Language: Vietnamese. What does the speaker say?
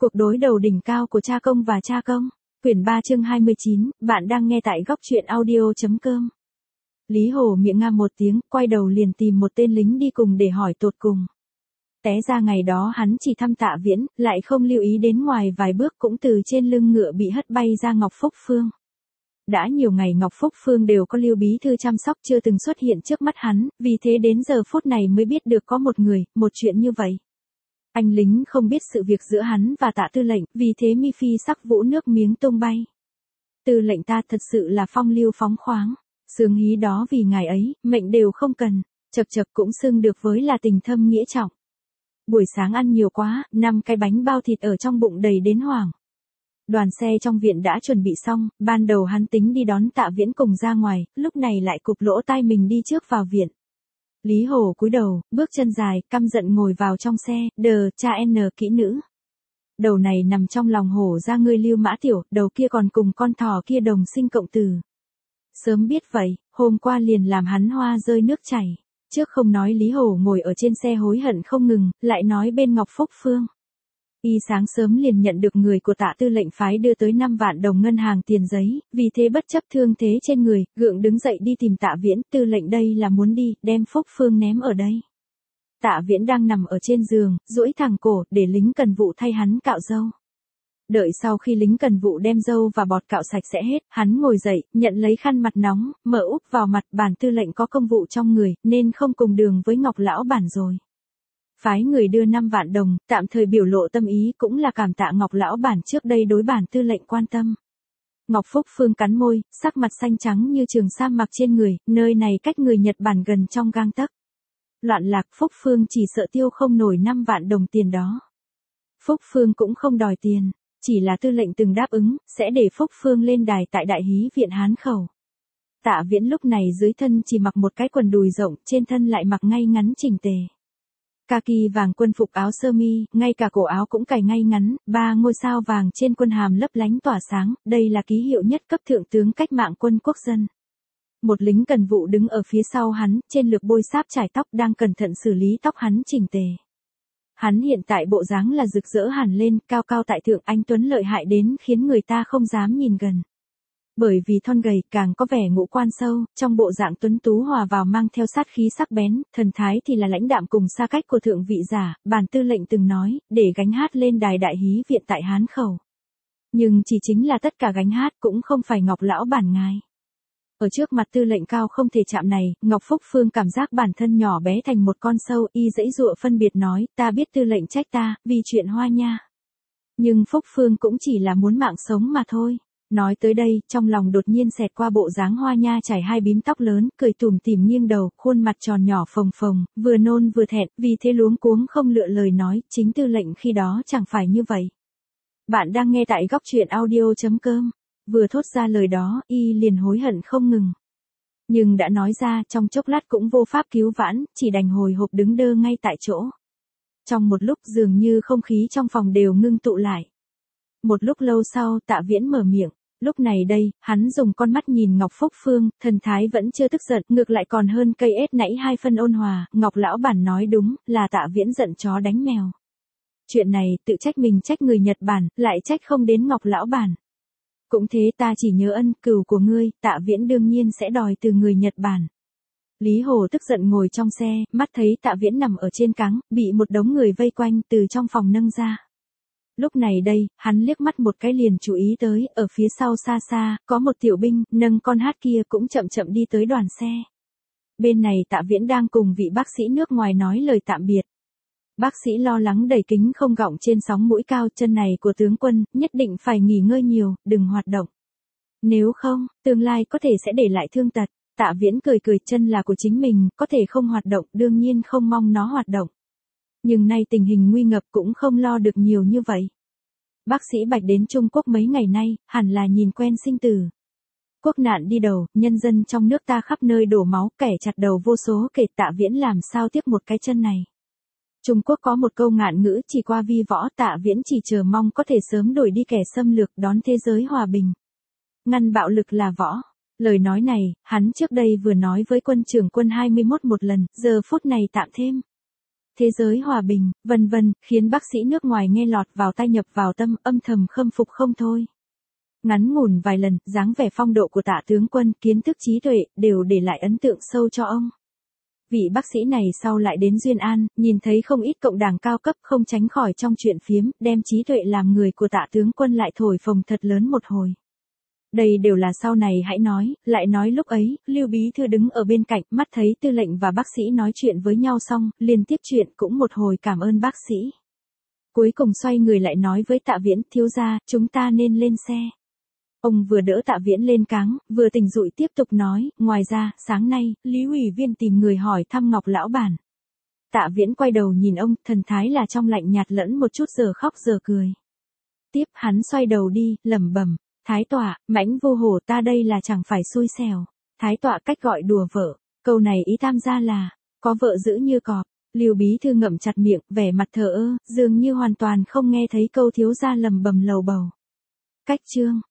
Cuộc đối đầu đỉnh cao của cha công và cha công. Quyển 3 chương 29, bạn đang nghe tại góc truyện audio.com. Lý Hổ miệng nga một tiếng, quay đầu liền tìm một tên lính đi cùng để hỏi tột cùng. Té ra ngày đó hắn chỉ thăm Tạ Viễn, lại không lưu ý đến ngoài vài bước cũng từ trên lưng ngựa bị hất bay ra Ngọc Phúc Phương. Đã nhiều ngày Ngọc Phúc Phương đều có Lưu Bí Thư chăm sóc chưa từng xuất hiện trước mắt hắn, vì thế đến giờ phút này mới biết được có một người, một chuyện như vậy. Anh lính không biết sự việc giữa hắn và Tạ tư lệnh, vì thế mi phi sắc vũ nước miếng tung bay. Tư lệnh ta thật sự là phong lưu phóng khoáng, sướng hí đó vì ngài ấy, mệnh đều không cần, chật chật cũng xưng được với là tình thâm nghĩa trọng. Buổi sáng ăn nhiều quá, 5 cái bánh bao thịt ở trong bụng đầy đến hoảng. Đoàn xe trong viện đã chuẩn bị xong, ban đầu hắn tính đi đón Tạ Viễn cùng ra ngoài, lúc này lại cụp lỗ tai mình đi trước vào viện. Lý Hổ cúi đầu, bước chân dài, căm giận ngồi vào trong xe, đờ, cha n kỹ nữ. Đầu này nằm trong lòng hổ ra ngươi Lưu Mã Tiểu, đầu kia còn cùng con thỏ kia đồng sinh cộng tử. Sớm biết vậy, hôm qua liền làm hắn hoa rơi nước chảy. Trước không nói Lý Hổ ngồi ở trên xe hối hận không ngừng, lại nói bên Ngọc Phúc Phương. Y sáng sớm liền nhận được người của Tạ tư lệnh phái đưa tới 5 vạn đồng ngân hàng tiền giấy, vì thế bất chấp thương thế trên người, gượng đứng dậy đi tìm Tạ Viễn, tư lệnh đây là muốn đi, đem Phúc Phương ném ở đây. Tạ Viễn đang nằm ở trên giường, duỗi thẳng cổ, để lính cần vụ thay hắn cạo râu. Đợi sau khi lính cần vụ đem râu và bọt cạo sạch sẽ hết, hắn ngồi dậy, nhận lấy khăn mặt nóng, mở úp vào mặt, bản tư lệnh có công vụ trong người, nên không cùng đường với Ngọc lão bản rồi. Phái người đưa 5 vạn đồng, tạm thời biểu lộ tâm ý cũng là cảm tạ Ngọc lão bản trước đây đối bản tư lệnh quan tâm. Ngọc Phúc Phương cắn môi, sắc mặt xanh trắng như trường sa mặc trên người, nơi này cách người Nhật Bản gần trong gang tấc. Loạn lạc Phúc Phương chỉ sợ tiêu không nổi 5 vạn đồng tiền đó. Phúc Phương cũng không đòi tiền, chỉ là tư lệnh từng đáp ứng, sẽ để Phúc Phương lên đài tại Đại Hí viện Hán Khẩu. Tạ Viễn lúc này dưới thân chỉ mặc một cái quần đùi rộng, trên thân lại mặc ngay ngắn chỉnh tề. Kaki vàng quân phục áo sơ mi, ngay cả cổ áo cũng cài ngay ngắn, 3 ngôi sao vàng trên quân hàm lấp lánh tỏa sáng, đây là ký hiệu nhất cấp thượng tướng cách mạng quân quốc dân. Một lính cần vụ đứng ở phía sau hắn, trên lược bôi sáp trải tóc đang cẩn thận xử lý tóc hắn chỉnh tề. Hắn hiện tại bộ dáng là rực rỡ hẳn lên, cao cao tại thượng anh tuấn lợi hại đến khiến người ta không dám nhìn gần. Bởi vì thon gầy càng có vẻ ngũ quan sâu, trong bộ dạng tuấn tú hòa vào mang theo sát khí sắc bén, thần thái thì là lãnh đạm cùng xa cách của thượng vị giả, bản tư lệnh từng nói, để gánh hát lên đài Đại Hí viện tại Hán Khẩu. Nhưng chỉ chính là tất cả gánh hát cũng không phải Ngọc lão bản ngài. Ở trước mặt tư lệnh cao không thể chạm này, Ngọc Phúc Phương cảm giác bản thân nhỏ bé thành một con sâu, y dãy dụa phân biệt nói, ta biết tư lệnh trách ta, vì chuyện Hoa Nha. Nhưng Phúc Phương cũng chỉ là muốn mạng sống mà thôi. Nói tới đây, trong lòng đột nhiên xẹt qua bộ dáng Hoa Nha trải 2 bím tóc lớn, cười tủm tỉm nghiêng đầu, khuôn mặt tròn nhỏ phồng phồng, vừa nôn vừa thẹn, vì thế luống cuống không lựa lời nói, chính tư lệnh khi đó chẳng phải như vậy. Bạn đang nghe tại góc truyện audio.com. Vừa thốt ra lời đó, y liền hối hận không ngừng. Nhưng đã nói ra, trong chốc lát cũng vô pháp cứu vãn, chỉ đành hồi hộp đứng đơ ngay tại chỗ. Trong một lúc dường như không khí trong phòng đều ngưng tụ lại. Một lúc lâu sau, Tạ Viễn mở miệng. Lúc này đây, hắn dùng con mắt nhìn Ngọc Phúc Phương, thần thái vẫn chưa tức giận, ngược lại còn hơn cây ết nãy 2 phân ôn hòa, Ngọc lão bản nói đúng, là Tạ Viễn giận chó đánh mèo. Chuyện này, tự trách mình trách người Nhật Bản, lại trách không đến Ngọc lão bản. Cũng thế ta chỉ nhớ ân cừu của ngươi, Tạ Viễn đương nhiên sẽ đòi từ người Nhật Bản. Lý Hồ tức giận ngồi trong xe, mắt thấy Tạ Viễn nằm ở trên cáng, bị một đống người vây quanh từ trong phòng nâng ra. Lúc này đây, hắn liếc mắt một cái liền chú ý tới, ở phía sau xa xa, có một tiểu binh, nâng con hát kia cũng chậm chậm đi tới đoàn xe. Bên này Tạ Viễn đang cùng vị bác sĩ nước ngoài nói lời tạm biệt. Bác sĩ lo lắng đẩy kính không gọng trên sóng mũi cao, chân này của tướng quân, nhất định phải nghỉ ngơi nhiều, đừng hoạt động. Nếu không, tương lai có thể sẽ để lại thương tật. Tạ Viễn cười cười, chân là của chính mình, có thể không hoạt động, đương nhiên không mong nó hoạt động. Nhưng nay tình hình nguy ngập cũng không lo được nhiều như vậy. Bác sĩ Bạch đến Trung Quốc mấy ngày nay, hẳn là nhìn quen sinh tử. Quốc nạn đi đầu, nhân dân trong nước ta khắp nơi đổ máu, kẻ chặt đầu vô số kể, Tạ Viễn làm sao tiếp một cái chân này. Trung Quốc có một câu ngạn ngữ chỉ qua vi võ, Tạ Viễn chỉ chờ mong có thể sớm đuổi đi kẻ xâm lược, đón thế giới hòa bình. Ngăn bạo lực là võ. Lời nói này, hắn trước đây vừa nói với quân trưởng quân 21 một lần, giờ phút này tạm thêm. thế giới hòa bình, vân vân, khiến bác sĩ nước ngoài nghe lọt vào tai nhập vào tâm, âm thầm khâm phục không thôi. Ngắn ngủn vài lần, dáng vẻ phong độ của Tạ tướng quân, kiến thức trí tuệ, đều để lại ấn tượng sâu cho ông. Vị bác sĩ này sau lại đến Duyên An, nhìn thấy không ít cộng đảng cao cấp, không tránh khỏi trong chuyện phiếm, đem trí tuệ làm người của Tạ tướng quân lại thổi phồng thật lớn một hồi. Đây đều là sau này hãy nói, lại nói lúc ấy, Lưu Bí Thư đứng ở bên cạnh, mắt thấy tư lệnh và bác sĩ nói chuyện với nhau xong, liền tiếp chuyện cũng một hồi cảm ơn bác sĩ. Cuối cùng xoay người lại nói với Tạ Viễn, thiếu gia, chúng ta nên lên xe. Ông vừa đỡ Tạ Viễn lên cáng, vừa tỉnh dụi tiếp tục nói, ngoài ra, sáng nay, Lý ủy viên tìm người hỏi thăm Ngọc lão bản. Tạ Viễn quay đầu nhìn ông, thần thái là trong lạnh nhạt lẫn một chút giờ khóc giờ cười. Tiếp hắn xoay đầu đi, lẩm bẩm, Thái tọa, Mãnh Vô Hổ ta đây là chẳng phải xui xẻo. Thái tọa cách gọi đùa vợ, câu này ý tam gia là, có vợ giữ như cọp. Lưu Bí Thư ngậm chặt miệng, vẻ mặt thờ ơ, dường như hoàn toàn không nghe thấy câu thiếu gia lầm bầm lầu bầu. Cách chương